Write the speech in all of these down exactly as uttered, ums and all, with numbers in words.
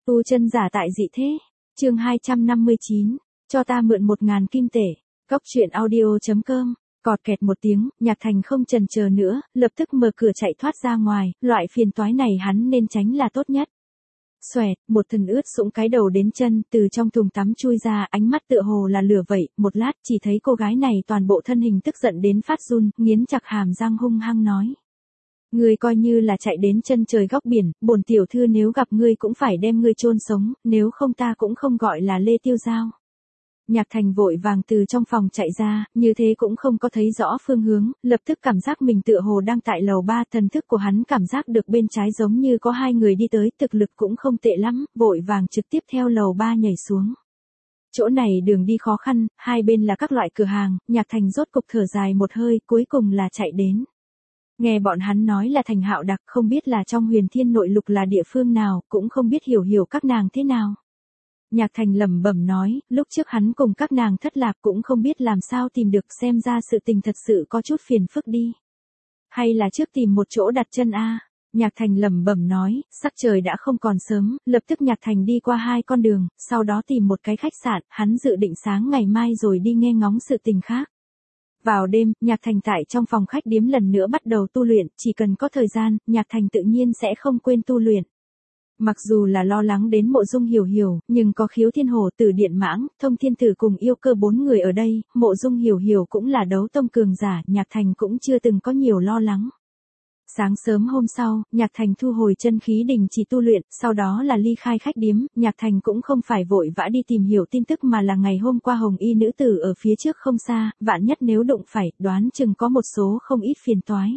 Tu chân giả tại dị thế. Chương hai trăm năm mươi chín. Cho ta mượn một ngàn kim tệ. Cốc truyện audio chấm com. Cọt kẹt một tiếng, Nhạc Thành không chần chờ nữa, lập tức mở cửa chạy thoát ra ngoài, loại phiền toái này hắn nên tránh là tốt nhất. Xoẹt, một thân ướt sũng cái đầu đến chân, từ trong thùng tắm chui ra, ánh mắt tựa hồ là lửa vậy, một lát chỉ thấy cô gái này toàn bộ thân hình tức giận đến phát run, nghiến chặt hàm răng hung hăng nói. Ngươi coi như là chạy đến chân trời góc biển, bổn tiểu thư nếu gặp ngươi cũng phải đem ngươi chôn sống, nếu không ta cũng không gọi là Lê Tiêu Giao. Nhạc Thành vội vàng từ trong phòng chạy ra, như thế cũng không có thấy rõ phương hướng, lập tức cảm giác mình tựa hồ đang tại lầu ba, thần thức của hắn cảm giác được bên trái giống như có hai người đi tới, thực lực cũng không tệ lắm, vội vàng trực tiếp theo lầu ba nhảy xuống. Chỗ này đường đi khó khăn, hai bên là các loại cửa hàng, Nhạc Thành rốt cục thở dài một hơi, cuối cùng là chạy đến. Nghe bọn hắn nói là thành Hạo Đặc, không biết là trong Huyền Thiên nội lục là địa phương nào, cũng không biết hiểu hiểu các nàng thế nào. Nhạc Thành lẩm bẩm nói, lúc trước hắn cùng các nàng thất lạc cũng không biết làm sao tìm được, xem ra sự tình thật sự có chút phiền phức đi. Hay là trước tìm một chỗ đặt chân a? Nhạc Thành lẩm bẩm nói, sắc trời đã không còn sớm, lập tức Nhạc Thành đi qua hai con đường, sau đó tìm một cái khách sạn, hắn dự định sáng ngày mai rồi đi nghe ngóng sự tình khác. Vào đêm, Nhạc Thành tại trong phòng khách điếm lần nữa bắt đầu tu luyện, chỉ cần có thời gian, Nhạc Thành tự nhiên sẽ không quên tu luyện. Mặc dù là lo lắng đến Mộ Dung Hiểu Hiểu, nhưng có Khiếu Thiên Hổ, Tử Điện Mãng, Thông Thiên Tử cùng Yêu Cơ bốn người ở đây, Mộ Dung Hiểu Hiểu cũng là đấu tông cường giả, Nhạc Thành cũng chưa từng có nhiều lo lắng. Sáng sớm hôm sau, Nhạc Thành thu hồi chân khí đình chỉ tu luyện, sau đó là ly khai khách điếm, Nhạc Thành cũng không phải vội vã đi tìm hiểu tin tức mà là ngày hôm qua hồng y nữ tử ở phía trước không xa, vạn nhất nếu đụng phải, đoán chừng có một số không ít phiền toái.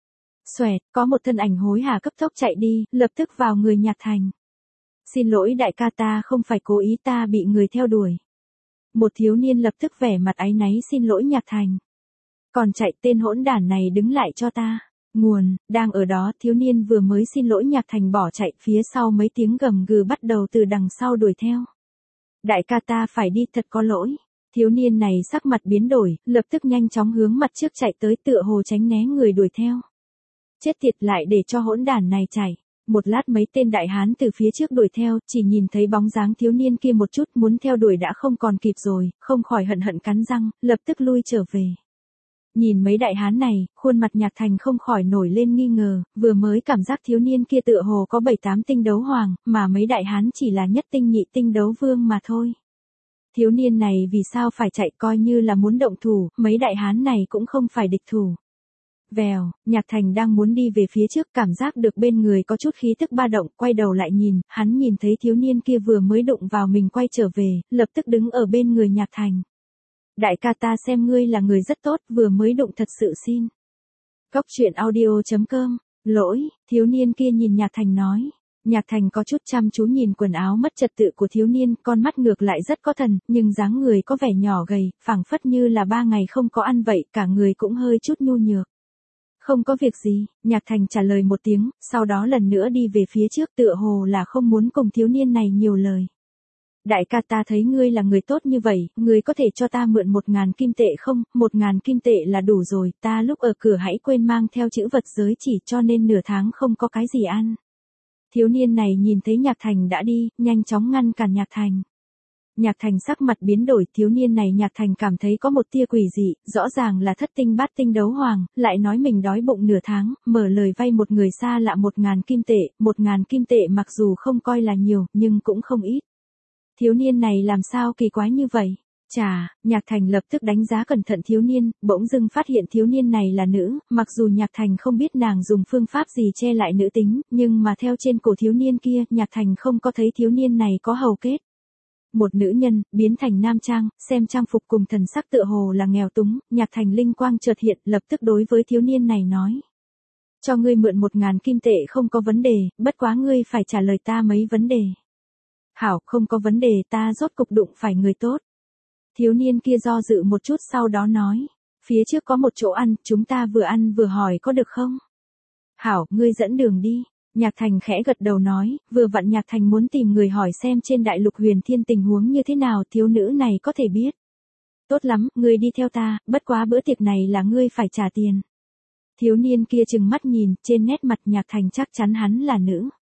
Xoẹt, có một thân ảnh hối hả cấp tốc chạy đi, lập tức vào người Nhạc Thành. Xin lỗi đại ca, ta không phải cố ý, ta bị người theo đuổi. Một thiếu niên lập tức vẻ mặt áy náy xin lỗi Nhạc Thành. Còn chạy, tên hỗn đản này đứng lại cho ta. Nguồn, đang ở đó, thiếu niên vừa mới xin lỗi Nhạc Thành bỏ chạy, phía sau mấy tiếng gầm gừ bắt đầu từ đằng sau đuổi theo. Đại ca, ta phải đi, thật có lỗi. Thiếu niên này sắc mặt biến đổi, lập tức nhanh chóng hướng mặt trước chạy tới, tựa hồ tránh né người đuổi theo. Chết tiệt, lại để cho hỗn đản này chạy. Một lát mấy tên đại hán từ phía trước đuổi theo, chỉ nhìn thấy bóng dáng thiếu niên kia một chút, muốn theo đuổi đã không còn kịp rồi, không khỏi hận hận cắn răng, lập tức lui trở về. Nhìn mấy đại hán này, khuôn mặt Nhạc Thành không khỏi nổi lên nghi ngờ, vừa mới cảm giác thiếu niên kia tựa hồ có bảy tám tinh đấu hoàng, mà mấy đại hán chỉ là nhất tinh nhị tinh đấu vương mà thôi. Thiếu niên này vì sao phải chạy, coi như là muốn động thủ, mấy đại hán này cũng không phải địch thủ. Vèo, Nhạc Thành đang muốn đi về phía trước, cảm giác được bên người có chút khí tức ba động, quay đầu lại nhìn, hắn nhìn thấy thiếu niên kia vừa mới đụng vào mình quay trở về, lập tức đứng ở bên người Nhạc Thành. Đại ca, ta xem ngươi là người rất tốt, vừa mới đụng thật sự xin. Cốc truyện audio chấm com. Lỗi, thiếu niên kia nhìn Nhạc Thành nói. Nhạc Thành có chút chăm chú nhìn quần áo mất trật tự của thiếu niên, con mắt ngược lại rất có thần, nhưng dáng người có vẻ nhỏ gầy, phảng phất như là ba ngày không có ăn vậy, cả người cũng hơi chút nhu nhược. Không có việc gì, Nhạc Thành trả lời một tiếng, sau đó lần nữa đi về phía trước, tựa hồ là không muốn cùng thiếu niên này nhiều lời. Đại ca, ta thấy ngươi là người tốt như vậy, ngươi có thể cho ta mượn một ngàn kim tệ không? Một ngàn kim tệ là đủ rồi, ta lúc ở cửa hãy quên mang theo chữ vật giới chỉ, cho nên nửa tháng không có cái gì ăn. Thiếu niên này nhìn thấy Nhạc Thành đã đi, nhanh chóng ngăn cản Nhạc Thành. Nhạc Thành sắc mặt biến đổi, thiếu niên này Nhạc Thành cảm thấy có một tia quỷ dị, rõ ràng là thất tinh bát tinh đấu hoàng, lại nói mình đói bụng nửa tháng, mở lời vay một người xa lạ một ngàn kim tệ, một ngàn kim tệ mặc dù không coi là nhiều, nhưng cũng không ít. Thiếu niên này làm sao kỳ quái như vậy? Chà, Nhạc Thành lập tức đánh giá cẩn thận thiếu niên, bỗng dưng phát hiện thiếu niên này là nữ, mặc dù Nhạc Thành không biết nàng dùng phương pháp gì che lại nữ tính, nhưng mà theo trên cổ thiếu niên kia, Nhạc Thành không có thấy thiếu niên này có hầu kết. Một nữ nhân, biến thành nam trang, xem trang phục cùng thần sắc tựa hồ là nghèo túng, Nhạc Thành linh quang chợt hiện, lập tức đối với thiếu niên này nói. Cho ngươi mượn một ngàn kim tệ không có vấn đề, bất quá ngươi phải trả lời ta mấy vấn đề. Hảo, không có vấn đề, ta rốt cục đụng phải người tốt. Thiếu niên kia do dự một chút sau đó nói. Phía trước có một chỗ ăn, chúng ta vừa ăn vừa hỏi có được không? Hảo, ngươi dẫn đường đi. Nhạc Thành khẽ gật đầu nói, vừa vặn Nhạc Thành muốn tìm người hỏi xem trên đại lục Huyền Thiên tình huống như thế nào, thiếu nữ này có thể biết. Tốt lắm, ngươi đi theo ta, bất quá bữa tiệc này là ngươi phải trả tiền. Thiếu niên kia trừng mắt nhìn, trên nét mặt Nhạc Thành chắc chắn hắn là nữ.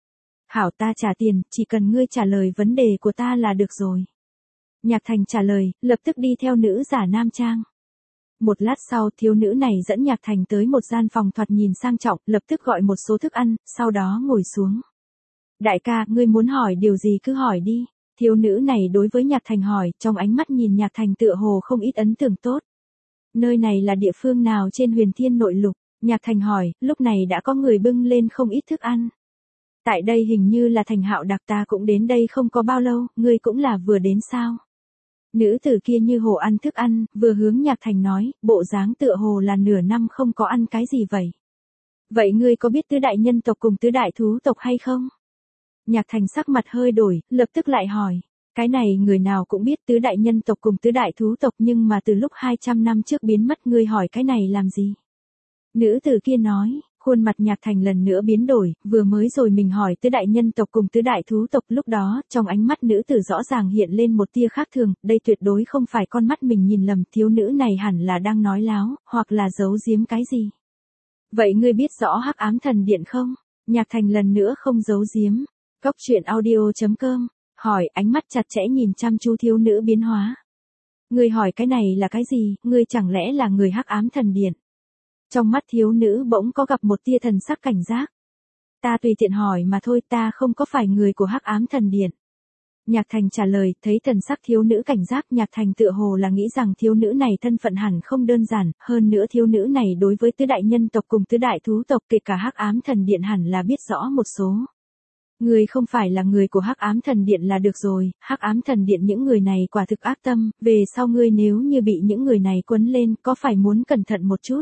Hảo, ta trả tiền, chỉ cần ngươi trả lời vấn đề của ta là được rồi. Nhạc Thành trả lời, lập tức đi theo nữ giả nam trang. Một lát sau, thiếu nữ này dẫn Nhạc Thành tới một gian phòng thoạt nhìn sang trọng, lập tức gọi một số thức ăn, sau đó ngồi xuống. Đại ca, ngươi muốn hỏi điều gì cứ hỏi đi. Thiếu nữ này đối với Nhạc Thành hỏi, trong ánh mắt nhìn Nhạc Thành tựa hồ không ít ấn tượng tốt. Nơi này là địa phương nào trên Huyền Thiên Nội Lục? Nhạc Thành hỏi, lúc này đã có người bưng lên không ít thức ăn. Tại đây hình như là Thành Hạo Đặc, ta cũng đến đây không có bao lâu, ngươi cũng là vừa đến sao? Nữ tử kia như hồ ăn thức ăn, vừa hướng Nhạc Thành nói, bộ dáng tựa hồ là nửa năm không có ăn cái gì vậy. Vậy ngươi có biết tứ đại nhân tộc cùng tứ đại thú tộc hay không? Nhạc Thành sắc mặt hơi đổi, lập tức lại hỏi. Cái này người nào cũng biết tứ đại nhân tộc cùng tứ đại thú tộc, nhưng mà từ lúc hai trăm năm trước biến mất, ngươi hỏi cái này làm gì? Nữ tử kia nói, khuôn mặt Nhạc Thành lần nữa biến đổi, vừa mới rồi mình hỏi tứ đại nhân tộc cùng tứ đại thú tộc, lúc đó, trong ánh mắt nữ tử rõ ràng hiện lên một tia khác thường, đây tuyệt đối không phải con mắt mình nhìn lầm, thiếu nữ này hẳn là đang nói láo, hoặc là giấu giếm cái gì. Vậy ngươi biết rõ Hắc Ám Thần Điện không? Nhạc Thành lần nữa không giấu giếm. Cốc truyện audio chấm com, hỏi, ánh mắt chặt chẽ nhìn chăm chú thiếu nữ biến hóa. Ngươi hỏi cái này là cái gì, ngươi chẳng lẽ là người Hắc Ám Thần Điện? Trong mắt thiếu nữ bỗng có gặp một tia thần sắc cảnh giác. Ta tùy tiện hỏi mà thôi, ta không có phải người của Hắc Ám Thần Điện. Nhạc Thành trả lời, thấy thần sắc thiếu nữ cảnh giác, Nhạc Thành tựa hồ là nghĩ rằng thiếu nữ này thân phận hẳn không đơn giản, hơn nữa thiếu nữ này đối với tứ đại nhân tộc cùng tứ đại thú tộc kể cả Hắc Ám Thần Điện hẳn là biết rõ một số. Người không phải là người của Hắc Ám Thần Điện là được rồi, Hắc Ám Thần Điện những người này quả thực ác tâm, về sau ngươi nếu như bị những người này quấn lên, có phải muốn cẩn thận một chút.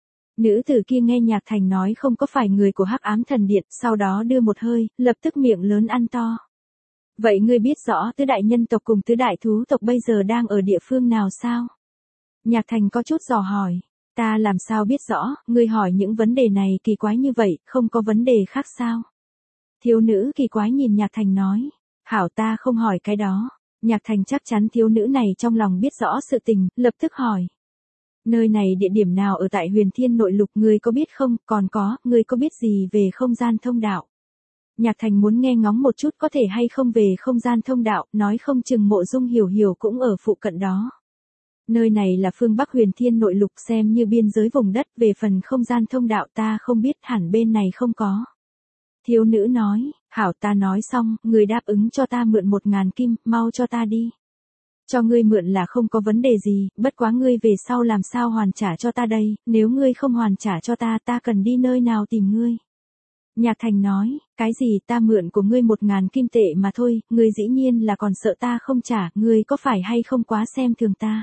Nữ tử kia nghe Nhạc Thành nói không có phải người của Hắc Ám Thần Điện, sau đó đưa một hơi, lập tức miệng lớn ăn to. Vậy ngươi biết rõ tứ đại nhân tộc cùng tứ đại thú tộc bây giờ đang ở địa phương nào sao? Nhạc Thành có chút dò hỏi. Ta làm sao biết rõ, ngươi hỏi những vấn đề này kỳ quái như vậy, không có vấn đề khác sao? Thiếu nữ kỳ quái nhìn Nhạc Thành nói. Hảo, ta không hỏi cái đó. Nhạc Thành chắc chắn thiếu nữ này trong lòng biết rõ sự tình, lập tức hỏi. Nơi này địa điểm nào ở tại Huyền Thiên Nội Lục, ngươi có biết không, còn có, ngươi có biết gì về không gian thông đạo? Nhạc Thành muốn nghe ngóng một chút có thể hay không về không gian thông đạo, nói không chừng Mộ Dung Hiểu Hiểu cũng ở phụ cận đó. Nơi này là phương Bắc Huyền Thiên Nội Lục, xem như biên giới vùng đất, về phần không gian thông đạo ta không biết, hẳn bên này không có. Thiếu nữ nói, hảo, ta nói xong, người đáp ứng cho ta mượn một ngàn kim, mau cho ta đi. Cho ngươi mượn là không có vấn đề gì, bất quá ngươi về sau làm sao hoàn trả cho ta đây, nếu ngươi không hoàn trả cho ta, ta cần đi nơi nào tìm ngươi. Nhạc Thành nói, cái gì, ta mượn của ngươi một ngàn kim tệ mà thôi, ngươi dĩ nhiên là còn sợ ta không trả, ngươi có phải hay không quá xem thường ta.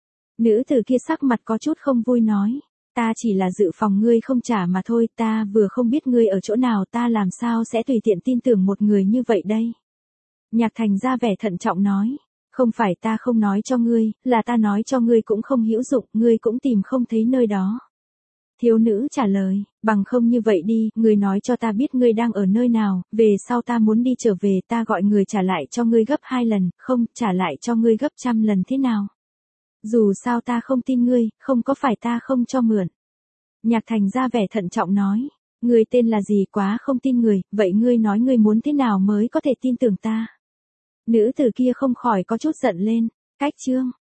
Nữ tử kia sắc mặt có chút không vui nói, ta chỉ là dự phòng ngươi không trả mà thôi, ta vừa không biết ngươi ở chỗ nào, ta làm sao sẽ tùy tiện tin tưởng một người như vậy đây. Nhạc Thành ra vẻ thận trọng nói, không phải ta không nói cho ngươi, là ta nói cho ngươi cũng không hữu dụng, ngươi cũng tìm không thấy nơi đó. Thiếu nữ trả lời, bằng không như vậy đi, ngươi nói cho ta biết ngươi đang ở nơi nào, về sau ta muốn đi trở về, ta gọi người trả lại cho ngươi gấp hai lần, không, trả lại cho ngươi gấp trăm lần thế nào. Dù sao ta không tin ngươi, không có phải ta không cho mượn. Nhạc Thành ra vẻ thận trọng nói, ngươi tên là gì, quá không tin người, vậy ngươi nói ngươi muốn thế nào mới có thể tin tưởng ta. Nữ tử kia không khỏi có chút giận lên, cách chương.